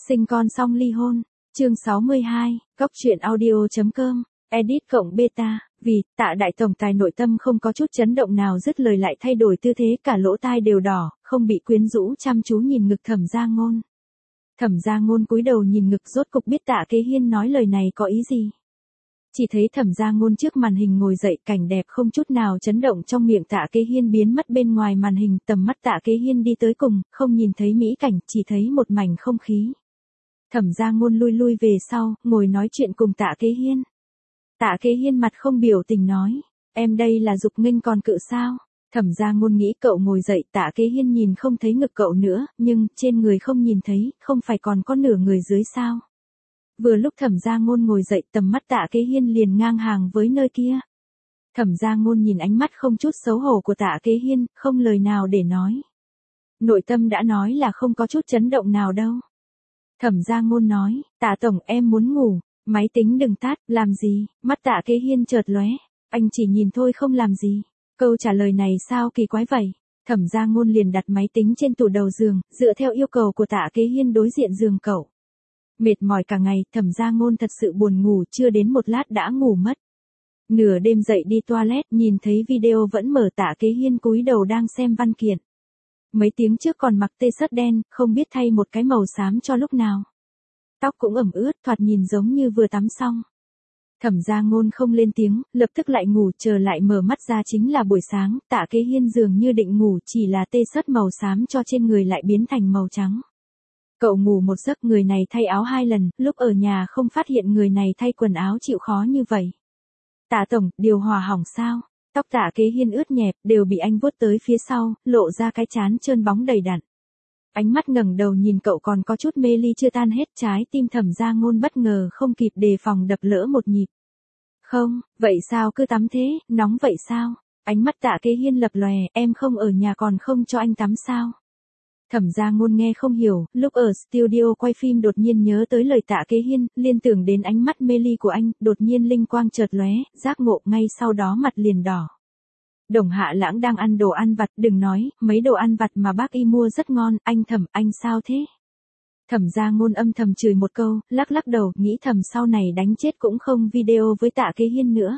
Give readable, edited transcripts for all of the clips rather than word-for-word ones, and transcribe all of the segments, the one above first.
Sinh con xong ly hôn. Chương 62, Cóc truyện audio.com, edit cộng beta, vì, Tạ đại tổng tài nội tâm không có chút chấn động nào dứt lời lại thay đổi tư thế cả lỗ tai đều đỏ, không bị quyến rũ chăm chú nhìn ngực Thẩm Gia Ngôn. Thẩm Gia Ngôn cúi đầu nhìn ngực rốt cục biết Tạ Kế Hiên nói lời này có ý gì. Chỉ thấy Thẩm Gia Ngôn trước màn hình ngồi dậy, cảnh đẹp không chút nào chấn động trong miệng Tạ Kế Hiên biến mất bên ngoài màn hình, tầm mắt Tạ Kế Hiên đi tới cùng, không nhìn thấy mỹ cảnh, chỉ thấy một mảnh không khí. Thẩm Gia Ngôn lui về sau, ngồi nói chuyện cùng Tạ Kế Hiên. Tạ Kế Hiên mặt không biểu tình nói, em đây là dục nghênh còn cự sao? Thẩm Gia Ngôn nghĩ cậu ngồi dậy, Tạ Kế Hiên nhìn không thấy ngực cậu nữa, nhưng trên người không nhìn thấy, không phải còn có nửa người dưới sao? Vừa lúc Thẩm Gia Ngôn ngồi dậy, tầm mắt Tạ Kế Hiên liền ngang hàng với nơi kia. Thẩm Gia Ngôn nhìn ánh mắt không chút xấu hổ của Tạ Kế Hiên, không lời nào để nói. Nội tâm đã nói là không có chút chấn động nào đâu. Thẩm Gia Ngôn nói, Tạ tổng em muốn ngủ, máy tính đừng tắt, làm gì? Mắt Tạ Kế Hiên chợt lóe, anh chỉ nhìn thôi không làm gì. Câu trả lời này sao kỳ quái vậy? Thẩm Gia Ngôn liền đặt máy tính trên tủ đầu giường, dựa theo yêu cầu của Tạ Kế Hiên đối diện giường cậu. Mệt mỏi cả ngày, Thẩm Gia Ngôn thật sự buồn ngủ, chưa đến một lát đã ngủ mất. Nửa đêm dậy đi toilet, nhìn thấy video vẫn mở, Tạ Kế Hiên cúi đầu đang xem văn kiện. Mấy tiếng trước còn mặc t-shirt đen, không biết thay một cái màu xám cho lúc nào. Tóc cũng ẩm ướt, thoạt nhìn giống như vừa tắm xong. Thẩm Gia Ngôn không lên tiếng, lập tức lại ngủ, chờ lại mở mắt ra chính là buổi sáng, Tạ Kế Hiên dường như định ngủ, chỉ là t-shirt màu xám cho trên người lại biến thành màu trắng. Cậu ngủ một giấc, người này thay áo 2 lần, lúc ở nhà không phát hiện người này thay quần áo chịu khó như vậy. Tạ tổng, điều hòa hỏng sao? Tóc Tạ Kế Hiên ướt nhẹp, đều bị anh vuốt tới phía sau, lộ ra cái trán trơn bóng đầy đặn. Ánh mắt ngẩng đầu nhìn cậu còn có chút mê ly chưa tan hết, trái tim Thẩm Gia Ngôn bất ngờ không kịp đề phòng đập lỡ một nhịp. Không, vậy sao cứ tắm thế, nóng vậy sao? Ánh mắt Tạ Kế Hiên lập lòe, em không ở nhà còn không cho anh tắm sao? Thẩm Gia Ngôn nghe không hiểu, lúc ở studio quay phim đột nhiên nhớ tới lời Tạ Kế Hiên, liên tưởng đến ánh mắt mê ly của anh, đột nhiên linh quang chợt lóe, giác ngộ ngay sau đó mặt liền đỏ. Đồng Hạ Lãng đang ăn đồ ăn vặt, đừng nói, mấy đồ ăn vặt mà bác y mua rất ngon, anh Thẩm, anh sao thế? Thẩm Gia Ngôn âm thầm chửi một câu, lắc đầu, nghĩ thầm sau này đánh chết cũng không video với Tạ Kế Hiên nữa.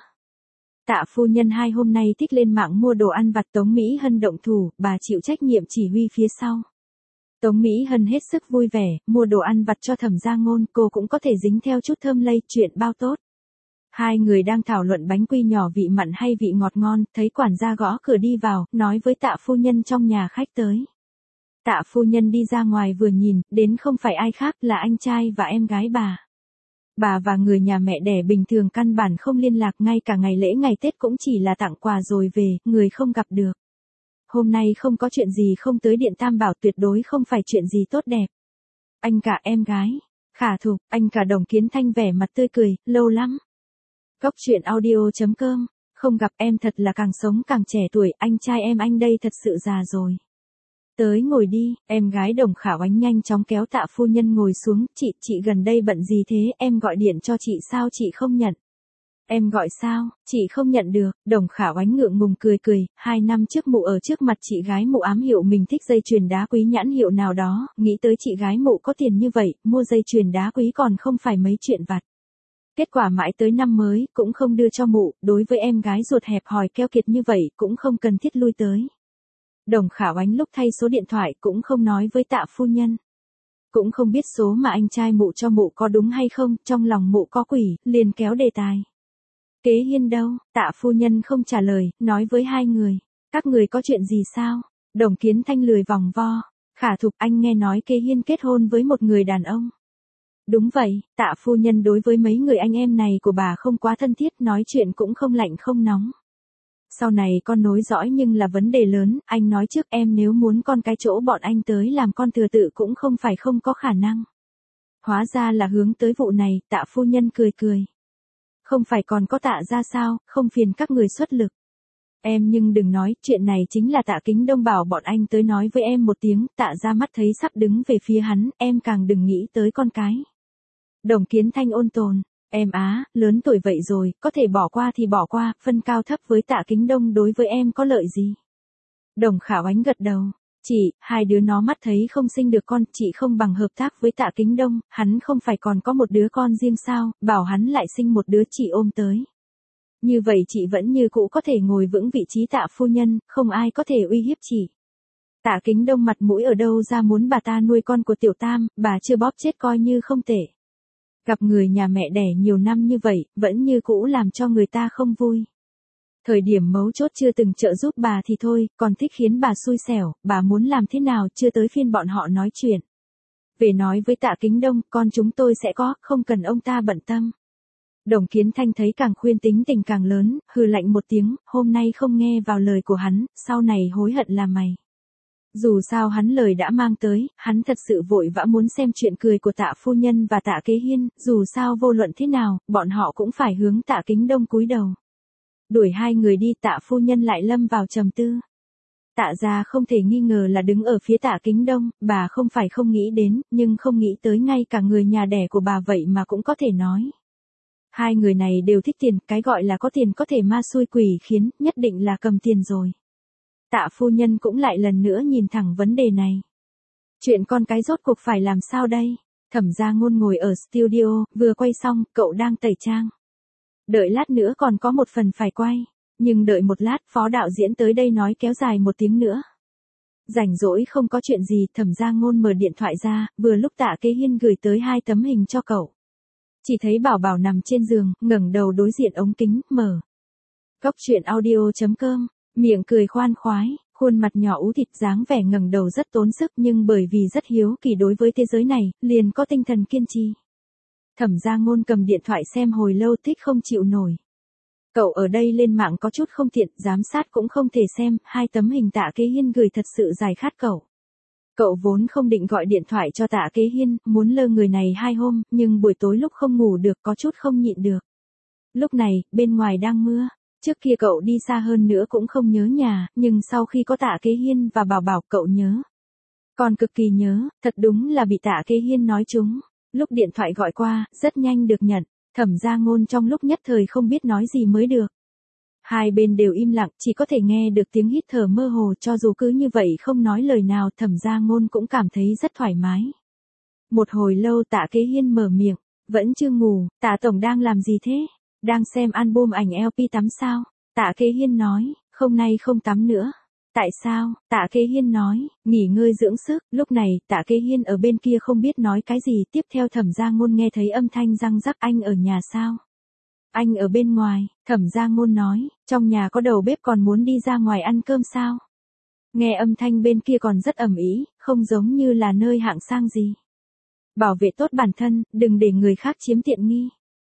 Tạ phu nhân hai hôm nay thích lên mạng mua đồ ăn vặt, Tống Mỹ Hân động thủ, bà chịu trách nhiệm chỉ huy phía sau. Tống Mỹ Hân hết sức vui vẻ, mua đồ ăn vặt cho Thẩm Gia Ngôn, cô cũng có thể dính theo chút thơm lây, chuyện bao tốt. Hai người đang thảo luận bánh quy nhỏ vị mặn hay vị ngọt ngon, thấy quản gia gõ cửa đi vào, nói với Tạ phu nhân trong nhà khách tới. Tạ phu nhân đi ra ngoài vừa nhìn, đến không phải ai khác là anh trai và em gái bà. Bà và người nhà mẹ đẻ bình thường căn bản không liên lạc, ngay cả ngày lễ ngày Tết cũng chỉ là tặng quà rồi về, người không gặp được. Hôm nay không có chuyện gì không tới Điện Tam Bảo, tuyệt đối không phải chuyện gì tốt đẹp. Anh cả em gái, Khả Thục, anh cả Đồng Kiến Thanh vẻ mặt tươi cười, lâu lắm. Cóc truyện audio.com, không gặp em thật là càng sống càng trẻ tuổi, anh trai em anh đây thật sự già rồi. Tới ngồi đi, em gái Đồng Khả Oánh nhanh chóng kéo Tạ phu nhân ngồi xuống, chị gần đây bận gì thế, em gọi điện cho chị sao chị không nhận? Em gọi sao, chị không nhận được, Đồng Khả Oánh ngượng ngùng cười, 2 năm trước mụ ở trước mặt chị gái mụ ám hiệu mình thích dây chuyền đá quý nhãn hiệu nào đó, nghĩ tới chị gái mụ có tiền như vậy, mua dây chuyền đá quý còn không phải mấy chuyện vặt. Kết quả mãi tới năm mới, cũng không đưa cho mụ, đối với em gái ruột hẹp hòi keo kiệt như vậy, cũng không cần thiết lui tới. Đồng Khả Oánh lúc thay số điện thoại cũng không nói với Tạ phu nhân. Cũng không biết số mà anh trai mụ cho mụ có đúng hay không, trong lòng mụ có quỷ, liền kéo đề tài. Kế Hiên đâu? Tạ phu nhân không trả lời, nói với hai người. Các người có chuyện gì sao? Đồng Kiến Thanh lười vòng vo. Khả Thục, anh nghe nói Kế Hiên kết hôn với một người đàn ông. Đúng vậy, Tạ phu nhân đối với mấy người anh em này của bà không quá thân thiết, nói chuyện cũng không lạnh không nóng. Sau này con nối dõi nhưng là vấn đề lớn, anh nói trước em nếu muốn con cái chỗ bọn anh tới làm con thừa tự cũng không phải không có khả năng. Hóa ra là hướng tới vụ này, Tạ phu nhân cười. Không phải còn có Tạ ra sao, không phiền các người xuất lực. Em nhưng đừng nói, chuyện này chính là Tạ Kính Đông bảo bọn anh tới nói với em một tiếng, Tạ ra mắt thấy sắp đứng về phía hắn, em càng đừng nghĩ tới con cái. Đồng Kiến Thanh ôn tồn, em á, lớn tuổi vậy rồi, có thể bỏ qua thì bỏ qua, phân cao thấp với Tạ Kính Đông đối với em có lợi gì? Đồng Khả Oánh gật đầu, Chị, hai đứa nó mắt thấy không sinh được con, chị không bằng hợp tác với Tạ Kính Đông, hắn không phải còn có một đứa con riêng sao, bảo hắn lại sinh một đứa chị ôm tới. Như vậy chị vẫn như cũ có thể ngồi vững vị trí Tạ phu nhân, không ai có thể uy hiếp chị. Tạ Kính Đông mặt mũi ở đâu ra muốn bà ta nuôi con của Tiểu Tam, bà chưa bóp chết coi như không tệ. Gặp người nhà mẹ đẻ nhiều năm như vậy, vẫn như cũ làm cho người ta không vui. Thời điểm mấu chốt chưa từng trợ giúp bà thì thôi, còn thích khiến bà xui xẻo, bà muốn làm thế nào chưa tới phiên bọn họ nói chuyện. Về nói với Tạ Kính Đông, con chúng tôi sẽ có, không cần ông ta bận tâm. Đồng Kiến Thanh thấy càng khuyên tính tình càng lớn, hừ lạnh một tiếng, hôm nay không nghe vào lời của hắn, sau này hối hận là mày. Dù sao hắn lời đã mang tới, hắn thật sự vội vã muốn xem chuyện cười của Tạ phu nhân và Tạ Kế Hiên, dù sao vô luận thế nào, bọn họ cũng phải hướng Tạ Kính Đông cúi đầu. Đuổi hai người đi, Tạ phu nhân lại lâm vào trầm tư. Tạ gia không thể nghi ngờ là đứng ở phía Tạ Kính Đông, bà không phải không nghĩ đến, nhưng không nghĩ tới ngay cả người nhà đẻ của bà vậy mà cũng có thể nói. Hai người này đều thích tiền, cái gọi là có tiền có thể ma xui quỷ khiến, nhất định là cầm tiền rồi. Tạ phu nhân cũng lại lần nữa nhìn thẳng vấn đề này. Chuyện con cái rốt cuộc phải làm sao đây? Thẩm Gia Ngôn ngồi ở studio, vừa quay xong, cậu đang tẩy trang. Đợi lát nữa còn có một phần phải quay, nhưng đợi một lát phó đạo diễn tới đây nói kéo dài 1 tiếng nữa. Rảnh rỗi không có chuyện gì, Thẩm Gia Ngôn mở điện thoại ra, vừa lúc Tạ Kế Hiên gửi tới 2 tấm hình cho cậu. Chỉ thấy Bảo Bảo nằm trên giường, ngẩng đầu đối diện ống kính, mở. Góc truyện audio.com, miệng cười khoan khoái, khuôn mặt nhỏ ú thịt dáng vẻ ngẩng đầu rất tốn sức nhưng bởi vì rất hiếu kỳ đối với thế giới này, liền có tinh thần kiên trì. Thẩm Gia Ngôn cầm điện thoại xem hồi lâu thích không chịu nổi. Cậu ở đây lên mạng có chút không tiện, giám sát cũng không thể xem, 2 tấm hình Tạ Kế Hiên gửi thật sự giải khát cậu. Cậu vốn không định gọi điện thoại cho Tạ Kế Hiên, muốn lơ người này 2 hôm, nhưng buổi tối lúc không ngủ được có chút không nhịn được. Lúc này, bên ngoài đang mưa, trước kia cậu đi xa hơn nữa cũng không nhớ nhà, nhưng sau khi có Tạ Kế Hiên và Bảo Bảo cậu nhớ. Còn cực kỳ nhớ, thật đúng là bị Tạ Kế Hiên nói trúng. Lúc điện thoại gọi qua, rất nhanh được nhận, Thẩm Gia Ngôn trong lúc nhất thời không biết nói gì mới được. Hai bên đều im lặng, chỉ có thể nghe được tiếng hít thở mơ hồ, cho dù cứ như vậy không nói lời nào, Thẩm Gia Ngôn cũng cảm thấy rất thoải mái. Một hồi lâu Tạ Kế Hiên mở miệng, vẫn chưa ngủ, Tạ tổng đang làm gì thế? Đang xem album ảnh LP tắm sao? Tạ Kế Hiên nói, không nay không tắm nữa. Tại sao? Tạ Kế Hiên nói, nghỉ ngơi dưỡng sức. Lúc này, Tạ Kế Hiên ở bên kia không biết nói cái gì, tiếp theo Thẩm Gia Ngôn nghe thấy âm thanh răng rắc, anh ở nhà sao? Anh ở bên ngoài, Thẩm Gia Ngôn nói, trong nhà có đầu bếp còn muốn đi ra ngoài ăn cơm sao? Nghe âm thanh bên kia còn rất ầm ĩ, không giống như là nơi hạng sang gì. Bảo vệ tốt bản thân, đừng để người khác chiếm tiện nghi.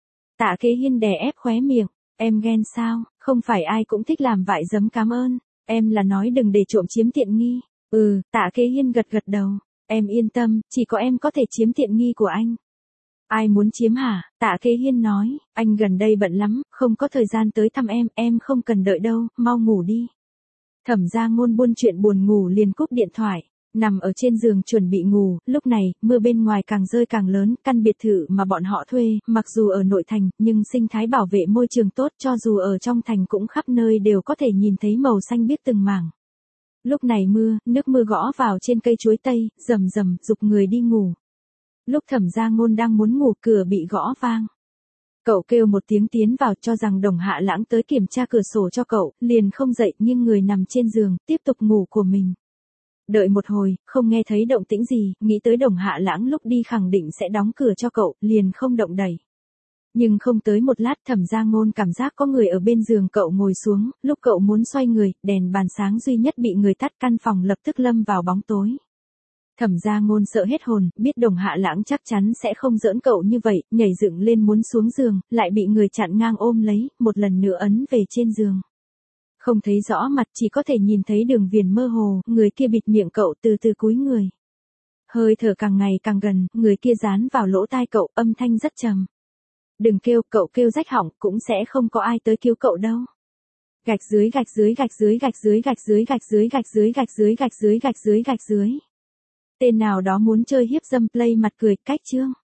Tạ Kế Hiên đè ép khóe miệng, em ghen sao, không phải ai cũng thích làm vại giấm cảm ơn, em là nói đừng để trộm chiếm tiện nghi. Tạ Kế Hiên gật gật đầu, em yên tâm, chỉ có em có thể chiếm tiện nghi của anh. Ai muốn chiếm hả? Tạ Kế Hiên nói, anh gần đây bận lắm, không có thời gian tới thăm em không cần đợi đâu, mau ngủ đi. Thẩm Gia Ngôn buôn chuyện buồn ngủ liền cúp điện thoại, nằm ở trên giường chuẩn bị ngủ, lúc này, mưa bên ngoài càng rơi càng lớn, căn biệt thự mà bọn họ thuê, mặc dù ở nội thành, nhưng sinh thái bảo vệ môi trường tốt, cho dù ở trong thành cũng khắp nơi đều có thể nhìn thấy màu xanh biếc từng mảng. Lúc này mưa, nước mưa gõ vào trên cây chuối tây, rầm rầm, giục người đi ngủ. Lúc Thẩm Gia Ngôn đang muốn ngủ, cửa bị gõ vang. Cậu kêu một tiếng tiến vào, cho rằng Đồng Hạ Lãng tới kiểm tra cửa sổ cho cậu, liền không dậy nhưng người nằm trên giường, tiếp tục ngủ của mình. Đợi một hồi, không nghe thấy động tĩnh gì, nghĩ tới Đồng Hạ Lãng lúc đi khẳng định sẽ đóng cửa cho cậu, liền không động đẩy. Nhưng không tới một lát Thẩm Gia Ngôn cảm giác có người ở bên giường cậu ngồi xuống, lúc cậu muốn xoay người, đèn bàn sáng duy nhất bị người tắt, căn phòng lập tức lâm vào bóng tối. Thẩm Gia Ngôn sợ hết hồn, biết Đồng Hạ Lãng chắc chắn sẽ không giỡn cậu như vậy, nhảy dựng lên muốn xuống giường, lại bị người chặn ngang ôm lấy, một lần nữa ấn về trên giường. Không thấy rõ mặt, chỉ có thể nhìn thấy đường viền mơ hồ, người kia bịt miệng cậu từ từ cúi người. Hơi thở càng ngày càng gần, người kia dán vào lỗ tai cậu, âm thanh rất trầm. Đừng kêu, cậu kêu rách họng, cũng sẽ không có ai tới cứu cậu đâu. Gạch dưới gạch dưới gạch dưới gạch dưới gạch dưới gạch dưới gạch dưới gạch dưới gạch dưới gạch dưới gạch dưới. Tên nào đó muốn chơi hiếp dâm, play mặt cười, cách chương.